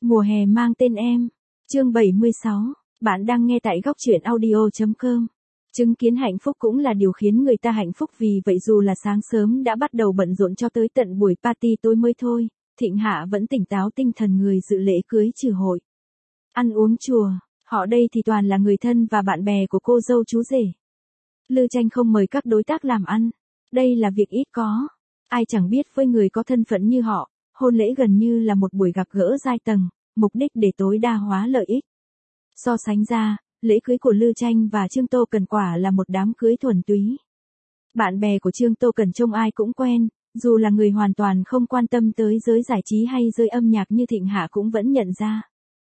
Mùa hè mang tên em. Chương 76. Bạn đang nghe tại góc truyện audio.com. Chứng kiến hạnh phúc cũng là điều khiến người ta hạnh phúc, vì vậy dù là sáng sớm đã bắt đầu bận rộn cho tới tận buổi party tối mới thôi, Thịnh Hạ vẫn tỉnh táo tinh thần người dự lễ cưới trừ hội. Ăn uống chùa, họ đây thì toàn là người thân và bạn bè của cô dâu chú rể. Lư Tranh không mời các đối tác làm ăn. Đây là việc ít có. Ai chẳng biết với người có thân phận như họ, hôn lễ gần như là một buổi gặp gỡ giai tầng, mục đích để tối đa hóa lợi ích. So sánh ra, lễ cưới của Lư Tranh và Trương Tô Cần quả là một đám cưới thuần túy. Bạn bè của Trương Tô Cần trông ai cũng quen, dù là người hoàn toàn không quan tâm tới giới giải trí hay giới âm nhạc như Thịnh Hạ cũng vẫn nhận ra.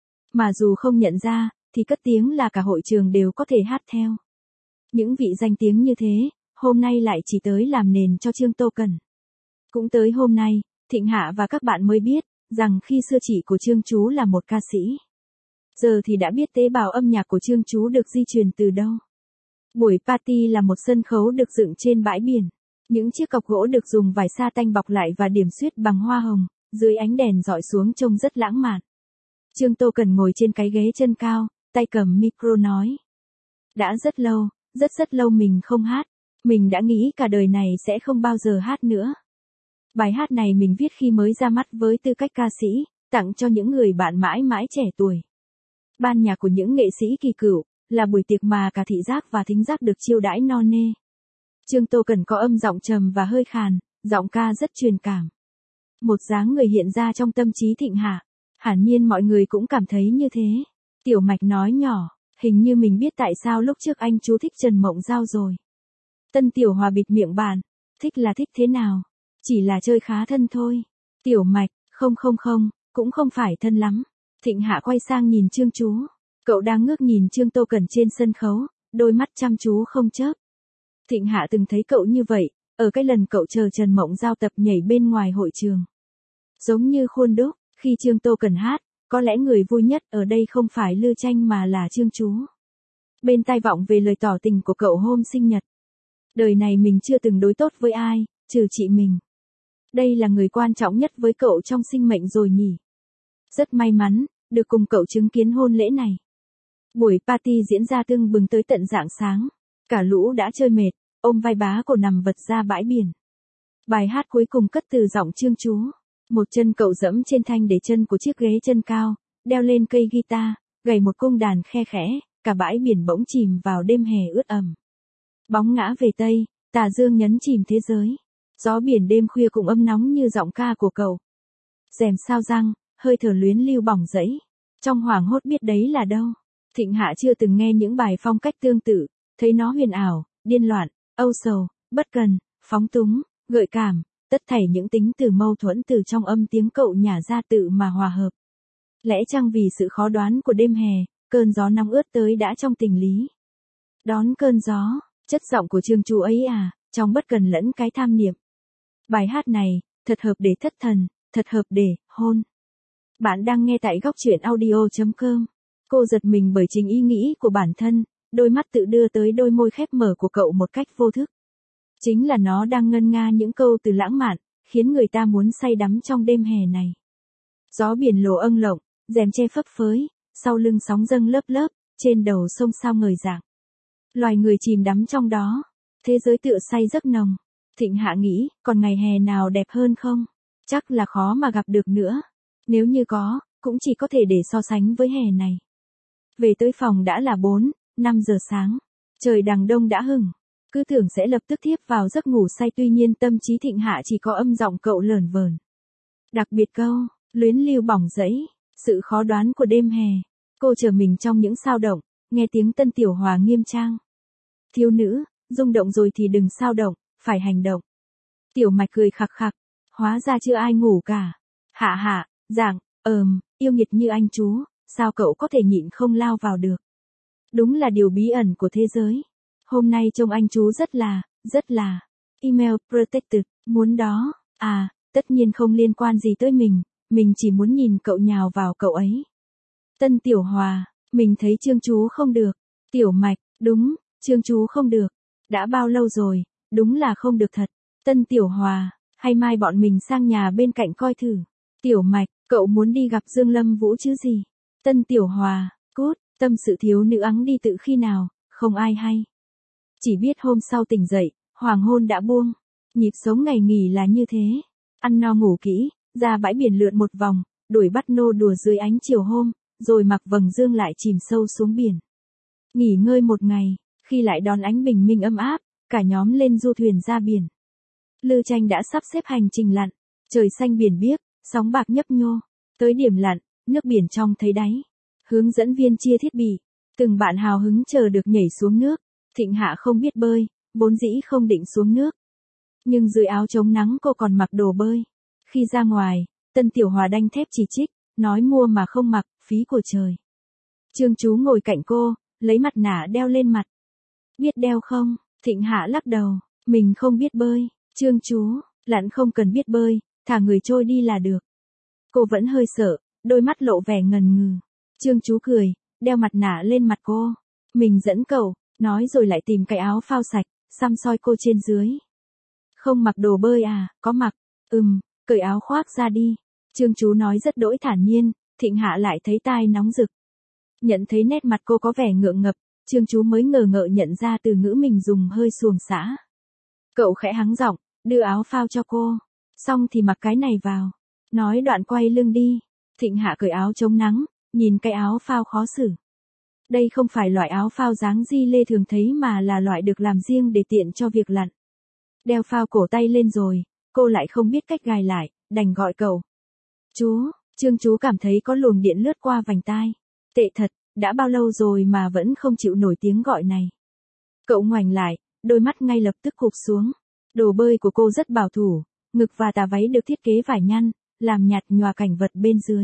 Mà dù không nhận ra, thì cất tiếng là cả hội trường đều có thể hát theo. Những vị danh tiếng như thế, hôm nay lại chỉ tới làm nền cho Trương Tô Cần. Cũng tới hôm nay, Thịnh Hạ và các bạn mới biết, rằng khi xưa chị của Trương chú là một ca sĩ. Giờ thì đã biết tế bào âm nhạc của Trương chú được di truyền từ đâu. Buổi party là một sân khấu được dựng trên bãi biển. Những chiếc cọc gỗ được dùng vải sa tanh bọc lại và điểm xuyết bằng hoa hồng, dưới ánh đèn dọi xuống trông rất lãng mạn. Trương Tô Cần ngồi trên cái ghế chân cao, tay cầm micro nói. Đã rất lâu mình không hát. Mình đã nghĩ cả đời này sẽ không bao giờ hát nữa. Bài hát này mình viết khi mới ra mắt với tư cách ca sĩ, tặng cho những người bạn mãi mãi trẻ tuổi. Ban nhạc của những nghệ sĩ kỳ cựu, là buổi tiệc mà cả thị giác và thính giác được chiêu đãi no nê. Trương Tô Cần có âm giọng trầm và hơi khàn, giọng ca rất truyền cảm. Một dáng người hiện ra trong tâm trí Thịnh Hạ. Hẳn nhiên mọi người cũng cảm thấy như thế. Tiểu Mạch nói nhỏ, hình như mình biết tại sao lúc trước anh chú thích Trần Mộng Giao rồi. Tân Tiểu Hòa bịt miệng bạn, thích là thích thế nào? Chỉ là chơi khá thân thôi. Tiểu Mạch, không, cũng không phải thân lắm. Thịnh Hạ quay sang nhìn Trương chú. Cậu đang ngước nhìn Trương Tô Cần trên sân khấu, đôi mắt chăm chú không chớp. Thịnh Hạ từng thấy cậu như vậy, ở cái lần cậu chờ Trần Mộng Giao tập nhảy bên ngoài hội trường. Giống như khuôn đúc, khi Trương Tô Cần hát, có lẽ người vui nhất ở đây không phải Lư Tranh mà là Trương chú. Bên tai vọng về lời tỏ tình của cậu hôm sinh nhật. Đời này mình chưa từng đối tốt với ai, trừ chị mình. Đây là người quan trọng nhất với cậu trong sinh mệnh rồi nhỉ. Rất may mắn, được cùng cậu chứng kiến hôn lễ này. Buổi party diễn ra tưng bừng tới tận rạng sáng. Cả lũ đã chơi mệt, ôm vai bá cổ nằm vật ra bãi biển. Bài hát cuối cùng cất từ giọng Trương chú. Một chân cậu dẫm trên thanh để chân của chiếc ghế chân cao, đeo lên cây guitar, gảy một cung đàn khe khẽ, cả bãi biển bỗng chìm vào đêm hè ướt ẩm. Bóng ngã về tây, tà dương nhấn chìm thế giới. Gió biển đêm khuya cũng âm nóng như giọng ca của cậu. Rèm sao răng, hơi thở luyến lưu bỏng rẫy. Trong hoảng hốt biết đấy là đâu. Thịnh Hạ chưa từng nghe những bài phong cách tương tự, thấy nó huyền ảo, điên loạn, âu sầu, bất cần, phóng túng, gợi cảm, tất thảy những tính từ mâu thuẫn từ trong âm tiếng cậu nhả ra tự mà hòa hợp. Lẽ chăng vì sự khó đoán của đêm hè, cơn gió nóng ướt tới đã trong tình lý. Đón cơn gió, chất giọng của Trương chú ấy à, trong bất cần lẫn cái tham niệm. Bài hát này, thật hợp để thất thần, thật hợp để hôn. Bạn đang nghe tại góc truyện audio.com. Cô giật mình bởi chính ý nghĩ của bản thân, đôi mắt tự đưa tới đôi môi khép mở của cậu một cách vô thức. Chính là nó đang ngân nga những câu từ lãng mạn, khiến người ta muốn say đắm trong đêm hè này. Gió biển lồ âng lộng, rèm che phấp phới, sau lưng sóng dâng lớp lớp, trên đầu sông sao ngời rạng. Loài người chìm đắm trong đó, thế giới tựa say giấc nồng. Thịnh Hạ nghĩ, còn ngày hè nào đẹp hơn không? Chắc là khó mà gặp được nữa. Nếu như có, cũng chỉ có thể để so sánh với hè này. Về tới phòng đã là 4-5 giờ sáng. Trời đằng đông đã hửng. Cứ tưởng sẽ lập tức thiếp vào giấc ngủ say, tuy nhiên tâm trí Thịnh Hạ chỉ có âm giọng cậu lởn vởn. Đặc biệt câu, luyến lưu bỏng rẫy, sự khó đoán của đêm hè. Cô chờ mình trong những sao động, nghe tiếng Tân Tiểu Hòa nghiêm trang. Thiếu nữ, rung động rồi thì đừng sao động, phải hành động. Tiểu Mạch cười khặc khặc, hóa ra chưa ai ngủ cả. Hạ, dạng, yêu nghiệt như anh chú, sao cậu có thể nhịn không lao vào được. Đúng là điều bí ẩn của thế giới. Hôm nay trông anh chú rất là, email protected, muốn đó, tất nhiên không liên quan gì tới mình chỉ muốn nhìn cậu nhào vào cậu ấy. Tân Tiểu Hòa, mình thấy Trương chú không được. Tiểu Mạch, đúng, Trương chú không được. Đã bao lâu rồi, đúng là không được thật. Tân Tiểu Hòa, hay mai bọn mình sang nhà bên cạnh coi thử. Tiểu Mạch, Cậu muốn đi gặp Dương Lâm Vũ chứ gì? Tân Tiểu Hòa, cút, tâm sự thiếu nữ ắng đi tự khi nào, không ai hay. Chỉ biết hôm sau tỉnh dậy, hoàng hôn đã buông. Nhịp sống ngày nghỉ là như thế. Ăn no ngủ kỹ, ra bãi biển lượn một vòng, đuổi bắt nô đùa dưới ánh chiều hôm, rồi mặc vầng dương lại chìm sâu xuống biển. Nghỉ ngơi một ngày, khi lại đón ánh bình minh ấm áp, cả nhóm lên du thuyền ra biển. Lư Tranh đã sắp xếp hành trình lặn, trời xanh biển biếc, sóng bạc nhấp nhô. Tới điểm lặn, nước biển trong thấy đáy. Hướng dẫn viên chia thiết bị, từng bạn hào hứng chờ được nhảy xuống nước. Thịnh Hạ không biết bơi, vốn dĩ không định xuống nước. Nhưng dưới áo chống nắng cô còn mặc đồ bơi. Khi ra ngoài, Tân Tiểu Hòa đanh thép chỉ trích, nói mua mà không mặc, phí của trời. Trương Chú ngồi cạnh cô, lấy mặt nạ đeo lên mặt. Biết đeo không? Thịnh Hạ lắc đầu, mình không biết bơi. Trương Chú, lặn không cần biết bơi, thả người trôi đi là được. Cô vẫn hơi sợ, đôi mắt lộ vẻ ngần ngừ. Trương Chú cười, đeo mặt nạ lên mặt cô. Mình dẫn cậu, nói rồi lại tìm cái áo phao sạch, xăm soi cô trên dưới. Không mặc đồ bơi à, có mặc. Cởi áo khoác ra đi. Trương Chú nói rất đỗi thản nhiên, Thịnh Hạ lại thấy tai nóng rực. Nhận thấy nét mặt cô có vẻ ngượng ngập, Trương Chú mới ngờ ngợ nhận ra từ ngữ mình dùng hơi xuồng xã. Cậu khẽ hắng giọng, đưa áo phao cho cô. Xong thì mặc cái này vào. Nói đoạn quay lưng đi. Thịnh Hạ cởi áo chống nắng, nhìn cái áo phao khó xử. Đây không phải loại áo phao dáng di lê thường thấy mà là loại được làm riêng để tiện cho việc lặn. Đeo phao cổ tay lên rồi, cô lại không biết cách gài lại, đành gọi cậu. Chú, Trương Chú cảm thấy có luồng điện lướt qua vành tai. Tệ thật, đã bao lâu rồi mà vẫn không chịu nổi tiếng gọi này. Cậu ngoảnh lại, đôi mắt ngay lập tức cụp xuống. Đồ bơi của cô rất bảo thủ, ngực và tà váy được thiết kế vải nhăn, làm nhạt nhòa cảnh vật bên dưới.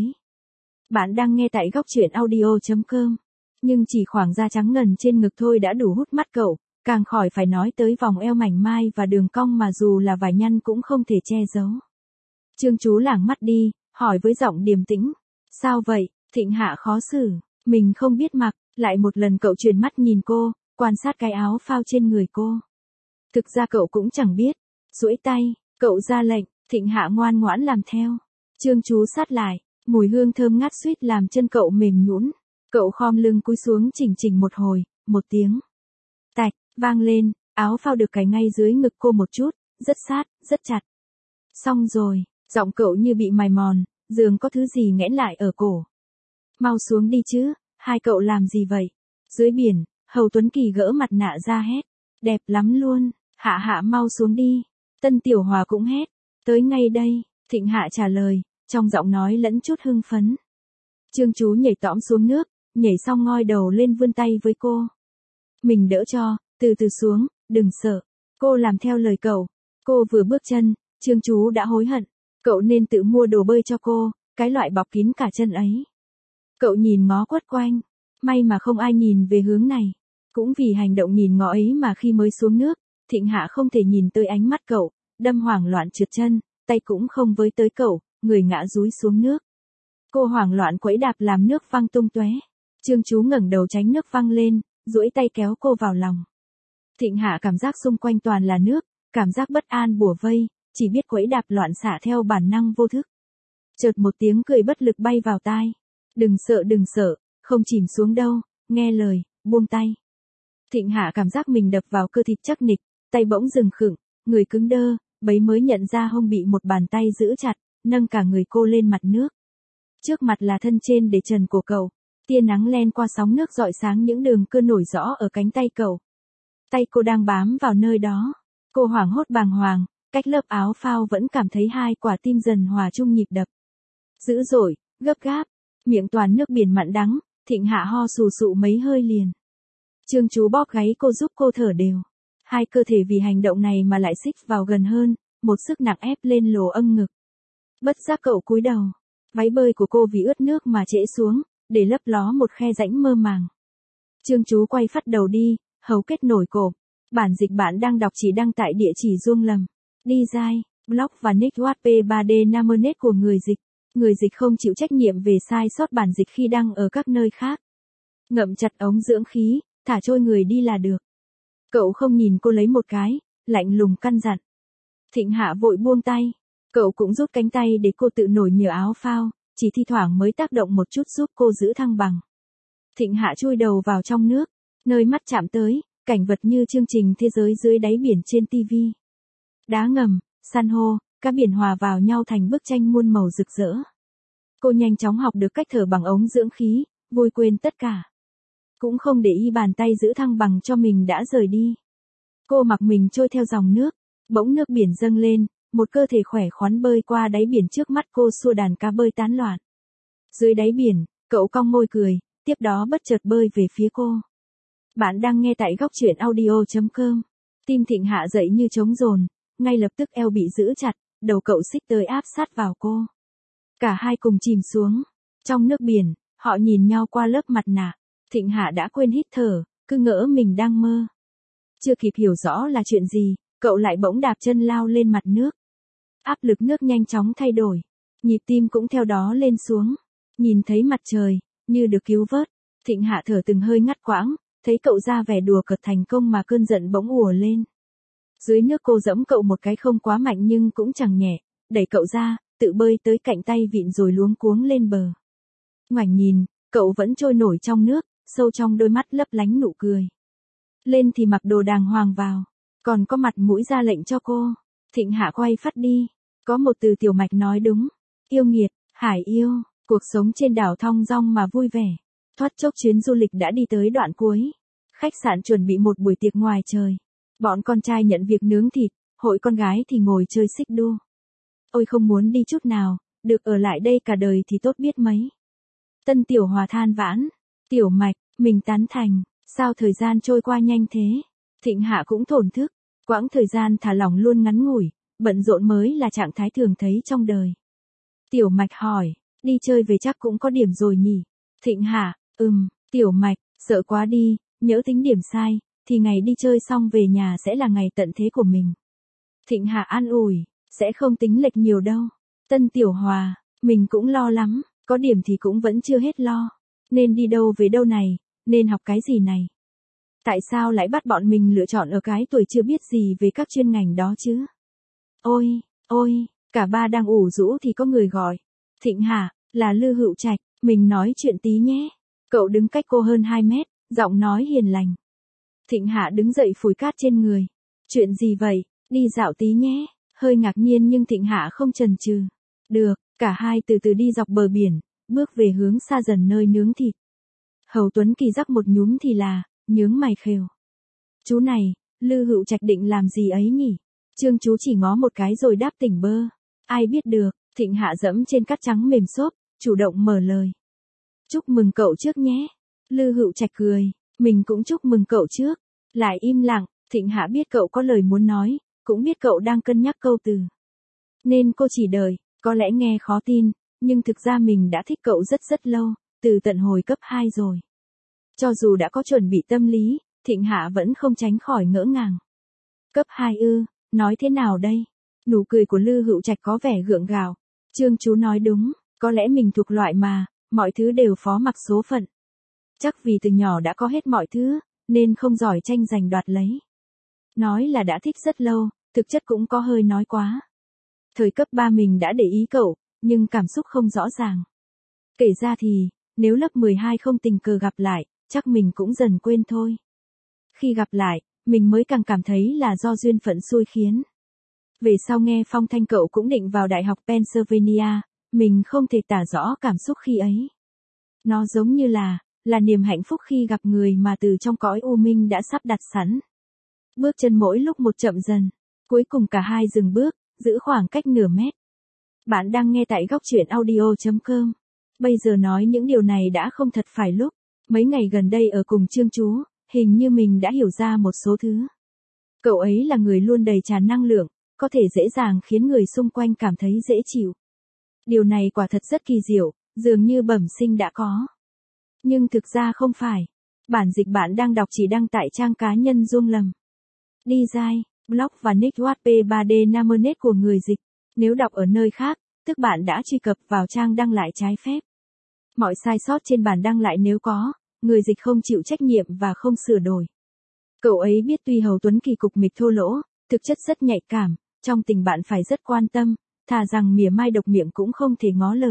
Bạn đang nghe tại góc truyện audio.com. Nhưng chỉ khoảng da trắng ngần trên ngực thôi đã đủ hút mắt cậu, càng khỏi phải nói tới vòng eo mảnh mai và đường cong mà dù là vải nhăn cũng không thể che giấu. Trương Chú lảng mắt đi, hỏi với giọng điềm tĩnh. Sao vậy? Thịnh Hạ khó xử. Mình không biết mặc. Lại một lần cậu chuyển mắt nhìn cô, quan sát cái áo phao trên người cô. Thực ra cậu cũng chẳng biết. Duỗi tay, cậu ra lệnh, Thịnh Hạ ngoan ngoãn làm theo. Trương Chú sát lại, mùi hương thơm ngát suýt làm chân cậu mềm nhũn. Cậu khom lưng cúi xuống chỉnh chỉnh một hồi, một tiếng. Tạch, vang lên, áo phao được cài ngay dưới ngực cô một chút, rất sát, rất chặt. Xong rồi, giọng cậu như bị mài mòn, dường có thứ gì nghẽn lại ở cổ. Mau xuống đi chứ, hai cậu làm gì vậy? Dưới biển, Hầu Tuấn Kỳ gỡ mặt nạ ra hét. Đẹp lắm luôn, Hạ Hạ mau xuống đi. Tân Tiểu Hòa cũng hét. Tới ngay đây, Thịnh Hạ trả lời, trong giọng nói lẫn chút hưng phấn. Trương Chú nhảy tõm xuống nước, nhảy xong ngoi đầu lên vươn tay với cô. Mình đỡ cho, từ từ xuống, đừng sợ. Cô làm theo lời cậu. Cô vừa bước chân, Trương Chú đã hối hận. Cậu nên tự mua đồ bơi cho cô, cái loại bọc kín cả chân ấy. Cậu nhìn ngó quất quanh. May mà không ai nhìn về hướng này. Cũng vì hành động nhìn ngó ấy mà khi mới xuống nước, Thịnh Hạ không thể nhìn tới ánh mắt cậu, đâm hoảng loạn trượt chân, tay cũng không với tới cậu, người ngã dúi xuống nước. Cô hoảng loạn quẫy đạp làm nước văng tung tóe. Trương Chú ngẩng đầu tránh nước văng lên, duỗi tay kéo cô vào lòng. Thịnh Hạ cảm giác xung quanh toàn là nước, cảm giác bất an bủa vây, chỉ biết quẫy đạp loạn xạ theo bản năng vô thức. Chợt một tiếng cười bất lực bay vào tai. Đừng sợ, không chìm xuống đâu, nghe lời, buông tay. Thịnh Hạ cảm giác mình đập vào cơ thịt chắc nịch, tay bỗng dừng khựng, người cứng đơ, bấy mới nhận ra hông bị một bàn tay giữ chặt, nâng cả người cô lên mặt nước. Trước mặt là thân trên để trần của cậu, tia nắng len qua sóng nước rọi sáng những đường cơn nổi rõ ở cánh tay cậu. Tay cô đang bám vào nơi đó. Cô hoảng hốt bàng hoàng, cách lớp áo phao vẫn cảm thấy hai quả tim dần hòa chung nhịp đập. Dữ dội, gấp gáp, miệng toàn nước biển mặn đắng, Thịnh Hạ ho sù sụ mấy hơi liền. Trương Chú bóp gáy cô giúp cô thở đều. Hai cơ thể vì hành động này mà lại xích vào gần hơn, một sức nặng ép lên lồ âm ngực. Bất giác cậu cúi đầu. Váy bơi của cô vì ướt nước mà trễ xuống, để lấp ló một khe rãnh mơ màng. Trương Chú quay phát đầu đi, hầu kết nổi cộp. Bản dịch bạn đang đọc chỉ đăng tại địa chỉ Duông Lầm. Đi dai, blog và nick WP3D Namernet của người dịch. Người dịch không chịu trách nhiệm về sai sót bản dịch khi đăng ở các nơi khác. Ngậm chặt ống dưỡng khí, thả trôi người đi là được. Cậu không nhìn cô lấy một cái, lạnh lùng căn dặn. Thịnh Hạ vội buông tay. Cậu cũng rút cánh tay để cô tự nổi nhờ áo phao, chỉ thi thoảng mới tác động một chút giúp cô giữ thăng bằng. Thịnh Hạ chui đầu vào trong nước, nơi mắt chạm tới, cảnh vật như chương trình thế giới dưới đáy biển trên TV. Đá ngầm, san hô, cá biển hòa vào nhau thành bức tranh muôn màu rực rỡ. Cô nhanh chóng học được cách thở bằng ống dưỡng khí, vui quên tất cả. Cũng không để ý bàn tay giữ thăng bằng cho mình đã rời đi. Cô mặc mình trôi theo dòng nước, bỗng nước biển dâng lên, một cơ thể khỏe khoắn bơi qua đáy biển trước mắt cô xua đàn cá bơi tán loạn. Dưới đáy biển, cậu cong môi cười, tiếp đó bất chợt bơi về phía cô. Bạn đang nghe tại góc truyện audio.com. Tim Thịnh Hạ dậy như trống dồn, ngay lập tức eo bị giữ chặt, đầu cậu xích tới áp sát vào cô. Cả hai cùng chìm xuống. Trong nước biển, họ nhìn nhau qua lớp mặt nạ. Thịnh Hạ đã quên hít thở, cứ ngỡ mình đang mơ. Chưa kịp hiểu rõ là chuyện gì, cậu lại bỗng đạp chân lao lên mặt nước. Áp lực nước nhanh chóng thay đổi, nhịp tim cũng theo đó lên xuống. Nhìn thấy mặt trời, như được cứu vớt, Thịnh Hạ thở từng hơi ngắt quãng, thấy cậu ra vẻ đùa cợt thành công mà cơn giận bỗng ùa lên. Dưới nước cô giẫm cậu một cái không quá mạnh nhưng cũng chẳng nhẹ, đẩy cậu ra, tự bơi tới cạnh tay vịn rồi luống cuống lên bờ. Ngoảnh nhìn, cậu vẫn trôi nổi trong nước, sâu trong đôi mắt lấp lánh nụ cười. Lên thì mặc đồ đàng hoàng vào, còn có mặt mũi ra lệnh cho cô. Thịnh Hạ quay phát đi, có một từ Tiểu Mạch nói đúng, yêu nghiệt, hải yêu, cuộc sống trên đảo thong dong mà vui vẻ. Thoát chốc chuyến du lịch đã đi tới đoạn cuối. Khách sạn chuẩn bị một buổi tiệc ngoài trời. Bọn con trai nhận việc nướng thịt, hội con gái thì ngồi chơi xích đu. Ôi không muốn đi chút nào, được ở lại đây cả đời thì tốt biết mấy. Tân Tiểu Hòa than vãn, Tiểu Mạch, mình tán thành, sao thời gian trôi qua nhanh thế. Thịnh Hạ cũng thổn thức, quãng thời gian thả lỏng luôn ngắn ngủi, bận rộn mới là trạng thái thường thấy trong đời. Tiểu Mạch hỏi, đi chơi về chắc cũng có điểm rồi nhỉ? Thịnh Hạ, Tiểu Mạch, sợ quá đi, nhỡ tính điểm sai, thì ngày đi chơi xong về nhà sẽ là ngày tận thế của mình. Thịnh Hạ an ủi, sẽ không tính lệch nhiều đâu. Tân Tiểu Hòa, mình cũng lo lắm, có điểm thì cũng vẫn chưa hết lo. Nên đi đâu về đâu này, nên học cái gì này. Tại sao lại bắt bọn mình lựa chọn ở cái tuổi chưa biết gì về các chuyên ngành đó chứ? Ôi, cả ba đang ủ rũ thì có người gọi. Thịnh Hạ, là Lư Hữu Trạch, mình nói chuyện tí nhé. Cậu đứng cách cô hơn 2 mét, giọng nói hiền lành. Thịnh Hạ đứng dậy phủi cát trên người. Chuyện gì vậy, đi dạo tí nhé. Hơi ngạc nhiên nhưng Thịnh Hạ không chần chừ. Được, cả hai từ từ đi dọc bờ biển, bước về hướng xa dần nơi nướng thịt. Hầu Tuấn Kỳ rắc một nhúm thì là, nhướng mày khều. Chú này, Lư Hữu Trạch định làm gì ấy nhỉ? Trương chú chỉ ngó một cái rồi đáp tỉnh bơ. Ai biết được, Thịnh Hạ dẫm trên cát trắng mềm xốp, chủ động mở lời. Chúc mừng cậu trước nhé. Lư Hữu Trạch cười, mình cũng chúc mừng cậu trước. Lại im lặng, Thịnh Hạ biết cậu có lời muốn nói, cũng biết cậu đang cân nhắc câu từ. Nên cô chỉ đợi, có lẽ nghe khó tin, nhưng thực ra mình đã thích cậu rất lâu, từ tận hồi cấp 2 rồi. Cho dù đã có chuẩn bị tâm lý, Thịnh Hạ vẫn không tránh khỏi ngỡ ngàng. Cấp 2 ư, nói thế nào đây? Nụ cười của Lư Hữu Trạch có vẻ gượng gạo. Trương chú nói đúng, có lẽ mình thuộc loại mà, mọi thứ đều phó mặc số phận. Chắc vì từ nhỏ đã có hết mọi thứ, nên không giỏi tranh giành đoạt lấy. Nói là đã thích rất lâu, thực chất cũng có hơi nói quá. Thời cấp 3 mình đã để ý cậu, nhưng cảm xúc không rõ ràng. Kể ra thì, nếu lớp 12 không tình cờ gặp lại, chắc mình cũng dần quên thôi. Khi gặp lại, mình mới càng cảm thấy là do duyên phận xui khiến. Về sau nghe phong thanh cậu cũng định vào Đại học Pennsylvania, mình không thể tả rõ cảm xúc khi ấy. Nó giống như là niềm hạnh phúc khi gặp người mà từ trong cõi u minh đã sắp đặt sẵn. Bước chân mỗi lúc một chậm dần, cuối cùng cả hai dừng bước, giữ khoảng cách nửa mét. Bạn đang nghe tại góc truyện audio.com. Bây giờ nói những điều này đã không thật phải lúc. Mấy ngày gần đây ở cùng Trương chú, hình như mình đã hiểu ra một số thứ. Cậu ấy là người luôn đầy tràn năng lượng, có thể dễ dàng khiến người xung quanh cảm thấy dễ chịu. Điều này quả thật rất kỳ diệu, dường như bẩm sinh đã có. Nhưng thực ra không phải. Bản dịch bạn đang đọc chỉ đăng tại trang cá nhân Dung Lầm. Design, blog và nick WP 3D Namernet của người dịch. Nếu đọc ở nơi khác, tức bạn đã truy cập vào trang đăng lại trái phép. Mọi sai sót trên bản đăng lại nếu có, người dịch không chịu trách nhiệm và không sửa đổi. Cậu ấy biết tuy Hầu Tuấn Kỳ cục mịch thô lỗ, thực chất rất nhạy cảm, trong tình bạn phải rất quan tâm, thà rằng mỉa mai độc miệng cũng không thể ngó lờ,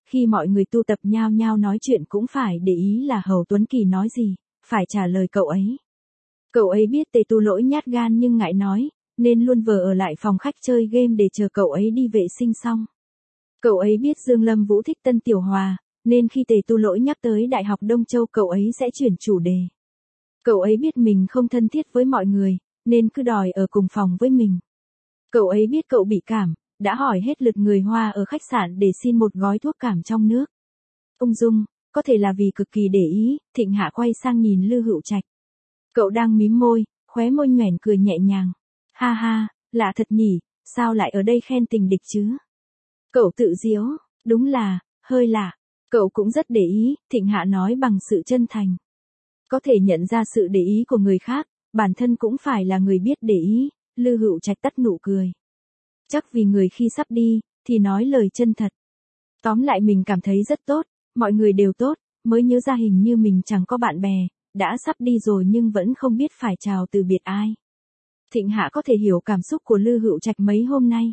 khi mọi người tu tập nhao nhao nói chuyện cũng phải để ý là Hầu Tuấn Kỳ nói gì, phải trả lời cậu ấy. Cậu ấy biết Tề Tu Lỗi nhát gan nhưng ngại nói, nên luôn vờ ở lại phòng khách chơi game để chờ cậu ấy đi vệ sinh xong. Cậu ấy biết Dương Lâm Vũ thích Tân Tiểu Hòa, nên khi Tề Tu Lỗi nhắc tới Đại học Đông Châu cậu ấy sẽ chuyển chủ đề. Cậu ấy biết mình không thân thiết với mọi người, nên cứ đòi ở cùng phòng với mình. Cậu ấy biết cậu bị cảm, đã hỏi hết lượt người Hoa ở khách sạn để xin một gói thuốc cảm trong nước. Ung dung, có thể là vì cực kỳ để ý, Thịnh Hạ quay sang nhìn Lư Hữu Trạch. Cậu đang mím môi, khóe môi nhoẻn cười nhẹ nhàng. Ha ha, lạ thật nhỉ, sao lại ở đây khen tình địch chứ? Cậu tự giễu, đúng là, hơi lạ. Cậu cũng rất để ý, Thịnh Hạ nói bằng sự chân thành. Có thể nhận ra sự để ý của người khác, bản thân cũng phải là người biết để ý, Lư Hữu Trạch tắt nụ cười. Chắc vì người khi sắp đi, thì nói lời chân thật. Tóm lại mình cảm thấy rất tốt, mọi người đều tốt, mới nhớ ra hình như mình chẳng có bạn bè, đã sắp đi rồi nhưng vẫn không biết phải chào từ biệt ai. Thịnh Hạ có thể hiểu cảm xúc của Lư Hữu Trạch mấy hôm nay.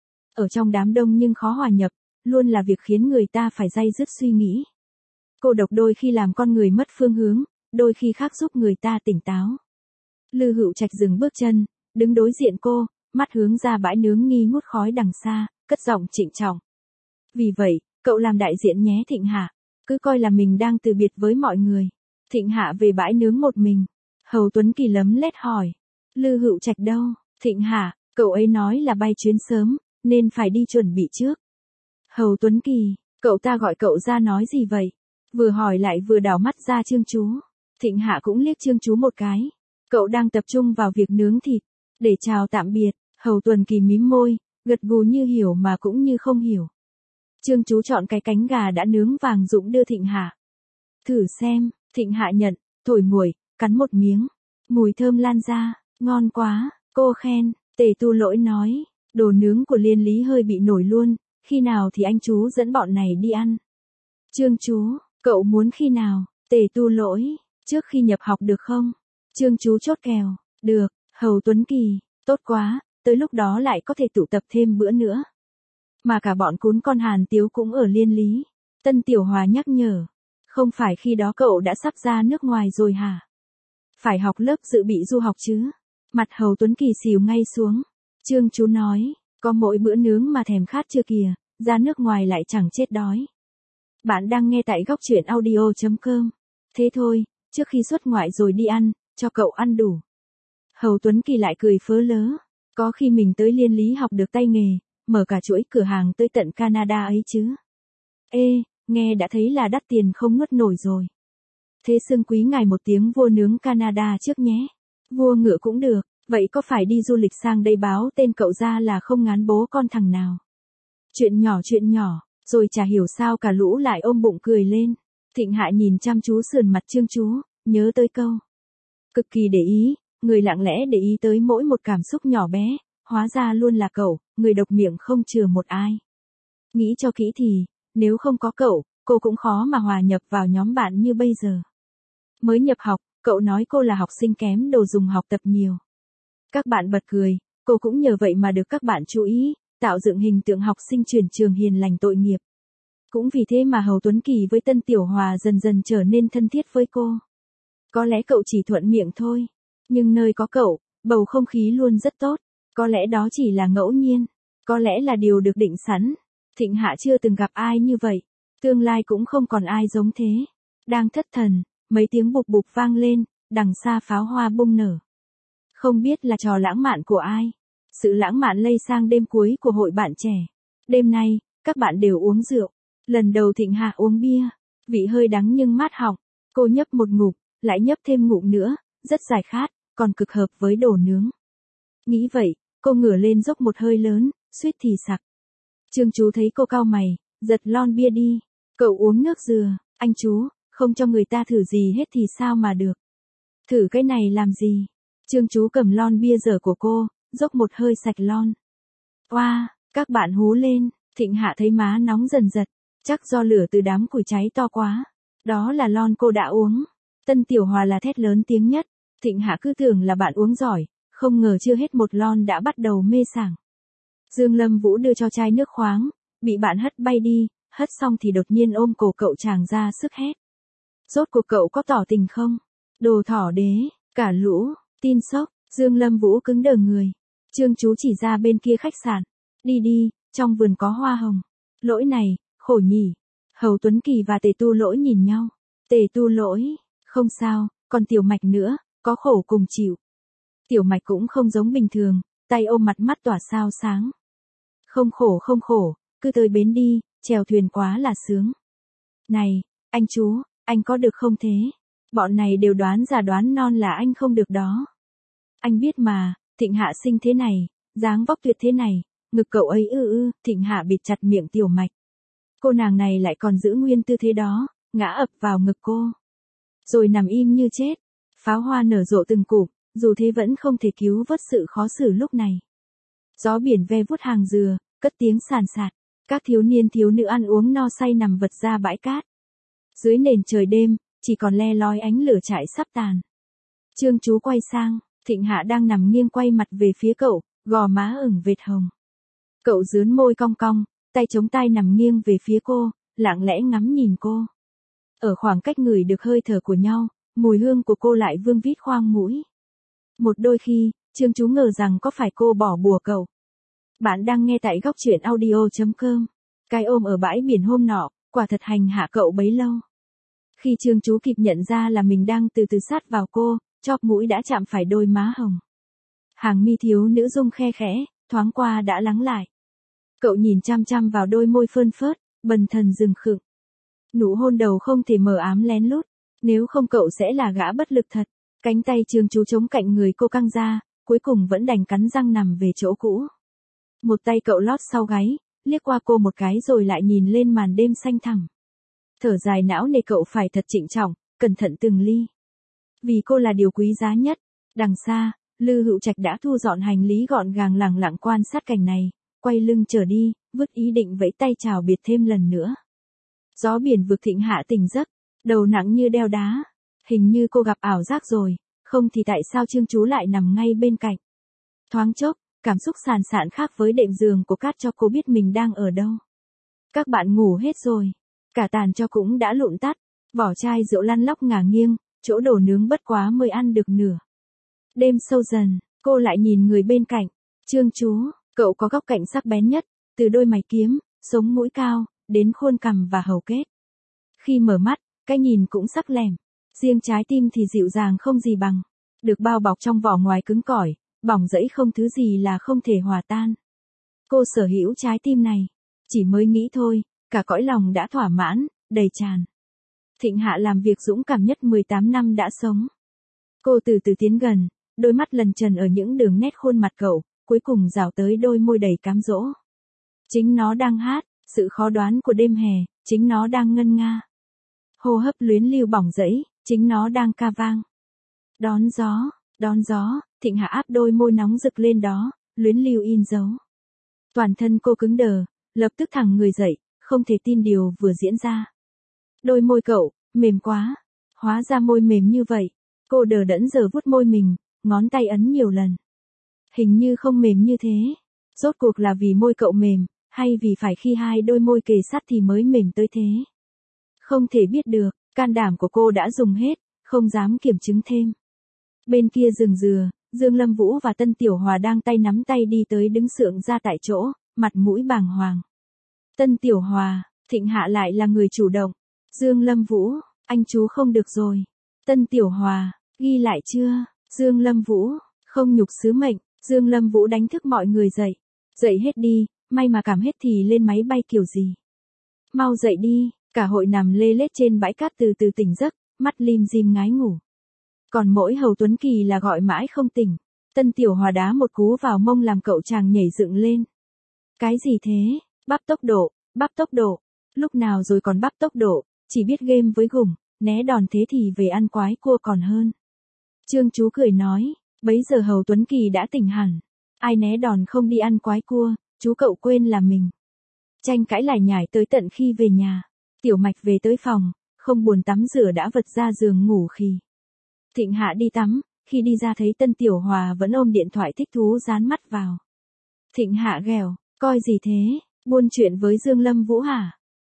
Ở trong đám đông nhưng khó hòa nhập, luôn là việc khiến người ta phải day dứt suy nghĩ. Cô độc đôi khi làm con người mất phương hướng, đôi khi khác giúp người ta tỉnh táo. Lư Hữu Trạch dừng bước chân, đứng đối diện cô, mắt hướng ra bãi nướng nghi ngút khói đằng xa, cất giọng trịnh trọng. Vì vậy, cậu làm đại diện nhé Thịnh Hạ, cứ coi là mình đang từ biệt với mọi người. Thịnh Hạ về bãi nướng một mình. Hầu Tuấn Kỳ lấm lét hỏi. Lư Hữu Trạch đâu? Thịnh Hạ, cậu ấy nói là bay chuyến sớm, nên phải đi chuẩn bị trước. Hầu Tuấn Kỳ, cậu ta gọi cậu ra nói gì vậy? Vừa hỏi lại vừa đảo mắt ra Trương Chú. Thịnh Hạ cũng liếc Trương Chú một cái. Cậu đang tập trung vào việc nướng thịt. Để chào tạm biệt, Hầu Tuấn Kỳ mím môi, gật gù như hiểu mà cũng như không hiểu. Trương Chú chọn cái cánh gà đã nướng vàng rụng đưa Thịnh Hạ. Thử xem, Thịnh Hạ nhận, thổi nguội, cắn một miếng. Mùi thơm lan ra, ngon quá, cô khen. Tề Tu Lỗi nói, đồ nướng của Liên Lý hơi bị nổi luôn, khi nào thì anh chú dẫn bọn này đi ăn. Trương Chú, cậu muốn khi nào? Tề Tu Lỗi, trước khi nhập học được không? Trương Chú chốt kèo, được. Hầu Tuấn Kỳ, tốt quá, tới lúc đó lại có thể tụ tập thêm bữa nữa. Mà cả bọn cún con Hàn Tiếu cũng ở Liên Lý. Tân Tiểu Hòa nhắc nhở, không phải khi đó cậu đã sắp ra nước ngoài rồi hả? Phải học lớp dự bị du học chứ? Mặt Hầu Tuấn Kỳ xìu ngay xuống. Trương Chú nói, có mỗi bữa nướng mà thèm khát chưa kìa, ra nước ngoài lại chẳng chết đói. Bạn đang nghe tại góc truyện audio.com. Thế thôi, trước khi xuất ngoại rồi đi ăn, cho cậu ăn đủ. Hầu Tuấn Kỳ lại cười phớ lớ. Có khi mình tới Liên Lý học được tay nghề, mở cả chuỗi cửa hàng tới tận Canada ấy chứ. Ê, nghe đã thấy là đắt tiền không nuốt nổi rồi. Thế xưng quý ngài một tiếng vua nướng Canada trước nhé. Vua ngựa cũng được, vậy có phải đi du lịch sang đây báo tên cậu ra là không ngán bố con thằng nào. Chuyện nhỏ, rồi chả hiểu sao cả lũ lại ôm bụng cười lên. Thịnh Hạ nhìn chăm chú sườn mặt Trương Chú, nhớ tới câu. Cực kỳ để ý, người lặng lẽ để ý tới mỗi một cảm xúc nhỏ bé, hóa ra luôn là cậu, người độc miệng không chừa một ai. Nghĩ cho kỹ thì, nếu không có cậu, cô cũng khó mà hòa nhập vào nhóm bạn như bây giờ. Mới nhập học, cậu nói cô là học sinh kém đồ dùng học tập nhiều. Các bạn bật cười, cô cũng nhờ vậy mà được các bạn chú ý, tạo dựng hình tượng học sinh chuyển trường hiền lành tội nghiệp. Cũng vì thế mà Hầu Tuấn Kỳ với Tân Tiểu Hòa dần dần trở nên thân thiết với cô. Có lẽ cậu chỉ thuận miệng thôi, nhưng nơi có cậu, bầu không khí luôn rất tốt. Có lẽ đó chỉ là ngẫu nhiên, có lẽ là điều được định sẵn. Thịnh Hạ chưa từng gặp ai như vậy, tương lai cũng không còn ai giống thế. Đang thất thần, mấy tiếng bụp bụp vang lên, đằng xa pháo hoa bung nở. Không biết là trò lãng mạn của ai. Sự lãng mạn lây sang đêm cuối của hội bạn trẻ. Đêm nay, các bạn đều uống rượu. Lần đầu Thịnh Hạ uống bia, vị hơi đắng nhưng mát họng. Cô nhấp một ngụm, lại nhấp thêm ngụm nữa, rất giải khát, còn cực hợp với đồ nướng. Nghĩ vậy, cô ngửa lên dốc một hơi lớn, suýt thì sặc. Trương Chú thấy cô cau mày, giật lon bia đi. Cậu uống nước dừa, anh chú, không cho người ta thử gì hết thì sao mà được. Thử cái này làm gì? Trương Chú cầm lon bia dở của cô, dốc một hơi sạch lon. Oa, các bạn hú lên, Thịnh Hạ thấy má nóng dần giật, chắc do lửa từ đám củi cháy to quá. Đó là lon cô đã uống. Tân Tiểu Hòa là thét lớn tiếng nhất, Thịnh Hạ cứ tưởng là bạn uống giỏi, không ngờ chưa hết một lon đã bắt đầu mê sảng. Dương Lâm Vũ đưa cho chai nước khoáng, bị bạn hất bay đi, hất xong thì đột nhiên ôm cổ cậu tràng ra sức hét. Rốt cuộc cậu có tỏ tình không? Đồ thỏ đế, cả lũ, tin sốc, Dương Lâm Vũ cứng đờ người. Trương Chú chỉ ra bên kia khách sạn. Đi đi, trong vườn có hoa hồng. Lỗi này, khổ nhỉ. Hầu Tuấn Kỳ và Tề Tu Lỗi nhìn nhau. Tề Tu Lỗi, không sao, còn Tiểu Mạch nữa, có khổ cùng chịu. Tiểu Mạch cũng không giống bình thường, tay ôm mặt mắt tỏa sao sáng. Không khổ, cứ tới bến đi, chèo thuyền quá là sướng. Này, anh chú, anh có được không thế? Bọn này đều đoán già đoán non là anh không được đó. Anh biết mà, Thịnh Hạ xinh thế này, dáng vóc tuyệt thế này, ngực cậu ấy Thịnh Hạ bịt chặt miệng Tiểu Mạch. Cô nàng này lại còn giữ nguyên tư thế đó, ngã ập vào ngực cô. Rồi nằm im như chết, pháo hoa nở rộ từng cụm, dù thế vẫn không thể cứu vớt sự khó xử lúc này. Gió biển ve vuốt hàng dừa, cất tiếng sàn sạt, các thiếu niên thiếu nữ ăn uống no say nằm vật ra bãi cát. Dưới nền trời đêm, chỉ còn le lói ánh lửa trại sắp tàn. Trương Chú quay sang, Thịnh Hạ đang nằm nghiêng quay mặt về phía cậu, gò má ửng vệt hồng. Cậu dướn môi cong cong, tay chống tai nằm nghiêng về phía cô, lặng lẽ ngắm nhìn cô. Ở khoảng cách ngửi được hơi thở của nhau, mùi hương của cô lại vương vít khoang mũi. Một đôi khi, Trương Chú ngờ rằng có phải cô bỏ bùa cậu. Bạn đang nghe tại góc truyện audio.com. Cái ôm ở bãi biển hôm nọ, quả thật hành hạ cậu bấy lâu. Khi Trương Chú kịp nhận ra là mình đang từ từ sát vào cô, chóp mũi đã chạm phải đôi má hồng. Hàng mi thiếu nữ rung khe khẽ, thoáng qua đã lắng lại. Cậu nhìn chăm chăm vào đôi môi phơn phớt, bần thần rừng khựng. Nụ hôn đầu không thể mờ ám lén lút, nếu không cậu sẽ là gã bất lực thật. Cánh tay Trương Chú chống cạnh người cô căng ra, cuối cùng vẫn đành cắn răng nằm về chỗ cũ. Một tay cậu lót sau gáy, liếc qua cô một cái rồi lại nhìn lên màn đêm xanh thẳm. Thở dài não nề cậu phải thật trịnh trọng, cẩn thận từng ly. Vì cô là điều quý giá nhất. Đằng xa, Lư Hữu Trạch đã thu dọn hành lý gọn gàng lẳng lặng quan sát cảnh này, quay lưng trở đi, vứt ý định vẫy tay chào biệt thêm lần nữa. Gió biển vực Thịnh Hạ tỉnh giấc, đầu nặng như đeo đá. Hình như cô gặp ảo giác rồi, không thì tại sao Trương Chú lại nằm ngay bên cạnh. Thoáng chốc, cảm xúc sàn sạn khác với đệm giường của Cát cho cô biết mình đang ở đâu. Các bạn ngủ hết rồi, cả tàn cho cũng đã lụn tắt, vỏ chai rượu lăn lóc ngả nghiêng, chỗ đổ nướng bất quá mới ăn được nửa. Đêm sâu dần, cô lại nhìn người bên cạnh. Trương Chú, cậu có góc cạnh sắc bén nhất, từ đôi mày kiếm, sống mũi cao, đến khuôn cằm và hầu kết. Khi mở mắt, cái nhìn cũng sắc lẻm, riêng trái tim thì dịu dàng không gì bằng. Được bao bọc trong vỏ ngoài cứng cỏi, bỏng rẫy không thứ gì là không thể hòa tan. Cô sở hữu trái tim này, chỉ mới nghĩ thôi, cả cõi lòng đã thỏa mãn, đầy tràn. Thịnh Hạ làm việc dũng cảm nhất 18 năm đã sống. Cô từ từ tiến gần, đôi mắt lần trần ở những đường nét khuôn mặt cậu, cuối cùng rảo tới đôi môi đầy cám dỗ. Chính nó đang hát, sự khó đoán của đêm hè, chính nó đang ngân nga. Hô hấp luyến lưu bỏng rẫy, chính nó đang ca vang. Đón gió, Thịnh Hạ áp đôi môi nóng rực lên đó, luyến lưu in dấu. Toàn thân cô cứng đờ, lập tức thẳng người dậy, không thể tin điều vừa diễn ra. Đôi môi cậu, mềm quá, hóa ra môi mềm như vậy. Cô đờ đẫn giờ vuốt môi mình, ngón tay ấn nhiều lần. Hình như không mềm như thế. Rốt cuộc là vì môi cậu mềm, hay vì phải khi hai đôi môi kề sát thì mới mềm tới thế. Không thể biết được, can đảm của cô đã dùng hết, không dám kiểm chứng thêm. Bên kia rừng dừa, Dương Lâm Vũ và Tân Tiểu Hòa đang tay nắm tay đi tới đứng sượng ra tại chỗ, mặt mũi bàng hoàng. Tân Tiểu Hòa, Thịnh Hạ lại là người chủ động. Dương Lâm Vũ, anh chú không được rồi. Tân Tiểu Hòa, ghi lại chưa? Dương Lâm Vũ, không nhục sứ mệnh. Dương Lâm Vũ đánh thức mọi người dậy. Dậy hết đi, may mà cảm hết thì lên máy bay kiểu gì. Mau dậy đi, cả hội nằm lê lết trên bãi cát từ từ tỉnh giấc, mắt lim dim ngái ngủ. Còn mỗi Hầu Tuấn Kỳ là gọi mãi không tỉnh. Tân Tiểu Hòa đá một cú vào mông làm cậu chàng nhảy dựng lên. Cái gì thế? Bắp tốc độ. Lúc nào rồi còn bắp tốc độ, chỉ biết game với gủng, né đòn thế thì về ăn quái cua còn hơn. Trương Chú cười nói, bấy giờ Hầu Tuấn Kỳ đã tỉnh hẳn. Ai né đòn không đi ăn quái cua, chú cậu quên là mình. Tranh cãi lải nhải tới tận khi về nhà. Tiểu Mạch về tới phòng, không buồn tắm rửa đã vật ra giường ngủ khi. Thịnh Hạ đi tắm, khi đi ra thấy Tân Tiểu Hòa vẫn ôm điện thoại thích thú dán mắt vào. Thịnh Hạ ghèo, coi gì thế, buôn chuyện với Dương Lâm Vũ hả?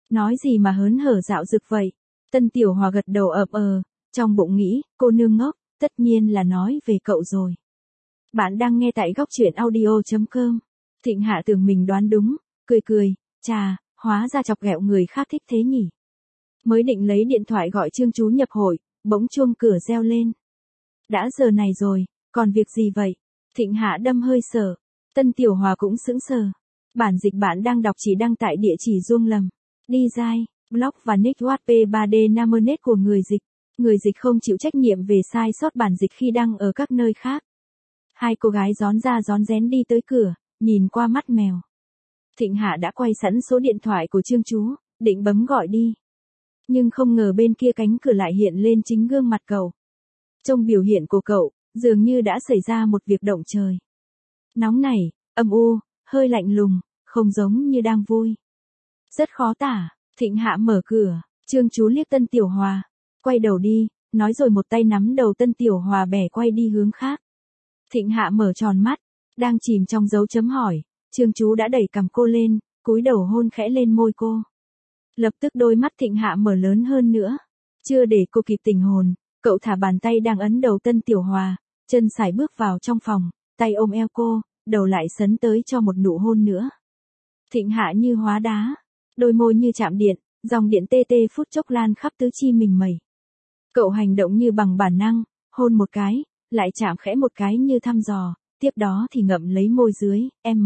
Nói gì mà hớn hở dạo dực vậy? Tân Tiểu Hòa gật đầu trong bụng nghĩ, cô nương ngốc, tất nhiên là nói về cậu rồi. Bạn đang nghe tại góc truyện audio.com. Thịnh Hạ tưởng mình đoán đúng, cười, chà, hóa ra chọc ghẹo người khác thích thế nhỉ. Mới định lấy điện thoại gọi Trương Chú nhập hội, bỗng chuông cửa reo lên. Đã giờ này rồi, còn việc gì vậy? Thịnh Hạ đâm hơi sợ. Tân Tiểu Hòa cũng sững sờ. Bản dịch bạn đang đọc chỉ đăng tại địa chỉ Duông Lầm. Design, blog và nick WordPress 3D Namernet của người dịch. Người dịch không chịu trách nhiệm về sai sót bản dịch khi đăng ở các nơi khác. Hai cô gái rón ra rón rén đi tới cửa, nhìn qua mắt mèo. Thịnh Hạ đã quay sẵn số điện thoại của Trương Chú, định bấm gọi đi. Nhưng không ngờ bên kia cánh cửa lại hiện lên chính gương mặt cậu. Trong biểu hiện của cậu, dường như đã xảy ra một việc động trời. Nóng nảy, âm u, hơi lạnh lùng, không giống như đang vui. Rất khó tả. Thịnh Hạ mở cửa, Trương Chú liếc Tân Tiểu Hòa. Quay đầu đi, nói rồi một tay nắm đầu Tân Tiểu Hòa bẻ quay đi hướng khác. Thịnh Hạ mở tròn mắt, đang chìm trong dấu chấm hỏi, Trương Chú đã đẩy cằm cô lên, cúi đầu hôn khẽ lên môi cô. Lập tức đôi mắt Thịnh Hạ mở lớn hơn nữa. Chưa để cô kịp tỉnh hồn, cậu thả bàn tay đang ấn đầu Tân Tiểu Hòa, chân sải bước vào trong phòng, tay ôm eo cô, đầu lại sấn tới cho một nụ hôn nữa. Thịnh Hạ như hóa đá, đôi môi như chạm điện, dòng điện tê tê phút chốc lan khắp tứ chi mình mẩy. Cậu hành động như bằng bản năng, hôn một cái, lại chạm khẽ một cái như thăm dò, tiếp đó thì ngậm lấy môi dưới,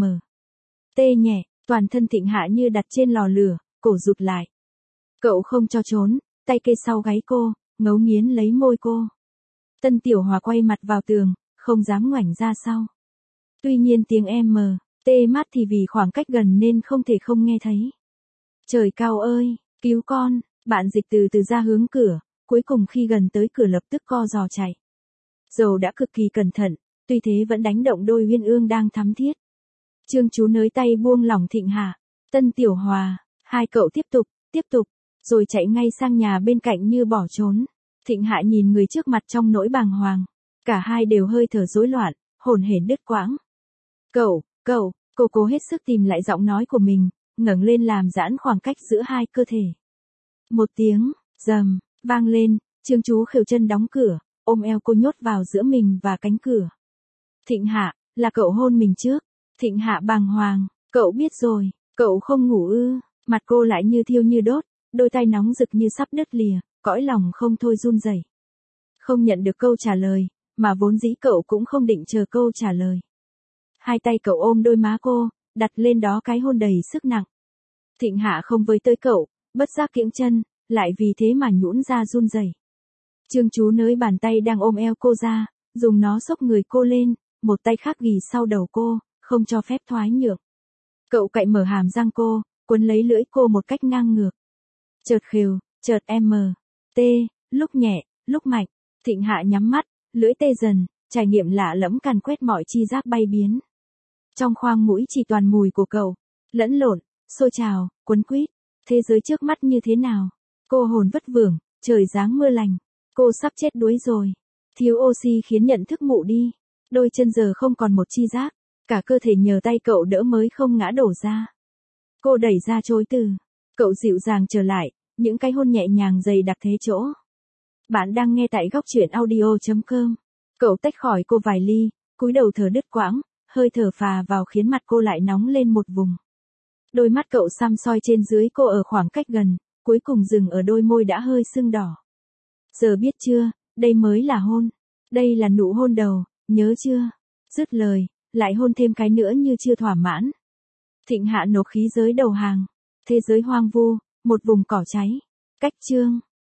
tê nhẹ, toàn thân Thịnh Hạ như đặt trên lò lửa, cổ rụt lại. Cậu không cho trốn, tay kê sau gáy cô, ngấu nghiến lấy môi cô. Tân Tiểu Hòa quay mặt vào tường, không dám ngoảnh ra sau. Tuy nhiên tiếng tê mát thì vì khoảng cách gần nên không thể không nghe thấy. Trời cao ơi, cứu con, bạn dịch từ từ ra hướng cửa, cuối cùng khi gần tới cửa lập tức co giò chạy. Dầu đã cực kỳ cẩn thận, tuy thế vẫn đánh động đôi uyên ương đang thắm thiết. Trương Chú nới tay buông lỏng Thịnh Hạ, Tân Tiểu Hòa, hai cậu tiếp tục, rồi chạy ngay sang nhà bên cạnh như bỏ trốn. Thịnh Hạ nhìn người trước mặt trong nỗi bàng hoàng, cả hai đều hơi thở rối loạn, hồn hển đứt quãng. Cô cố hết sức tìm lại giọng nói của mình, ngẩng lên làm giãn khoảng cách giữa hai cơ thể. Một tiếng, rầm, vang lên, Trương Chú khều chân đóng cửa, ôm eo cô nhốt vào giữa mình và cánh cửa. Thịnh Hạ, là cậu hôn mình trước. Thịnh Hạ bàng hoàng, cậu biết rồi, cậu không ngủ ư? Mặt cô lại như thiêu như đốt, đôi tay nóng rực như sắp đứt lìa, cõi lòng không thôi run rẩy. Không nhận được câu trả lời, mà vốn dĩ cậu cũng không định chờ câu trả lời. Hai tay cậu ôm đôi má cô, đặt lên đó cái hôn đầy sức nặng. Thịnh Hạ không với tới cậu, bất giác kiễng chân, lại vì thế mà nhũn ra run rẩy. Trương Chú nới bàn tay đang ôm eo cô ra, dùng nó xốc người cô lên, một tay khác ghì sau đầu cô, không cho phép thoái nhượng. Cậu cạy mở hàm răng cô, quấn lấy lưỡi cô một cách ngang ngược. Chợt khều, chợt lúc nhẹ, lúc mạnh. Thịnh Hạ nhắm mắt, lưỡi tê dần, trải nghiệm lạ lẫm càn quét mọi chi giác bay biến. Trong khoang mũi chỉ toàn mùi của cậu, lẫn lộn, sôi trào, quấn quýt. Thế giới trước mắt như thế nào? Cô hồn vất vưởng, trời giáng mưa lành. Cô sắp chết đuối rồi. Thiếu oxy khiến nhận thức mụ đi. Đôi chân giờ không còn một chi giác. Cả cơ thể nhờ tay cậu đỡ mới không ngã đổ ra. Cô đẩy ra chối từ. Cậu dịu dàng trở lại, những cái hôn nhẹ nhàng dày đặc thế chỗ. Bạn đang nghe tại góc truyện audio.com. Cậu tách khỏi cô vài ly, cúi đầu thở đứt quãng, hơi thở phà vào khiến mặt cô lại nóng lên một vùng. Đôi mắt cậu săm soi trên dưới cô ở khoảng cách gần, cuối cùng dừng ở đôi môi đã hơi sưng đỏ. Giờ biết chưa, đây mới là hôn. Đây là nụ hôn đầu, nhớ chưa? Dứt lời, lại hôn thêm cái nữa như chưa thỏa mãn. Thịnh Hạ nộp khí giới đầu hàng. Thế giới hoang vu, một vùng cỏ cháy. Cách chương.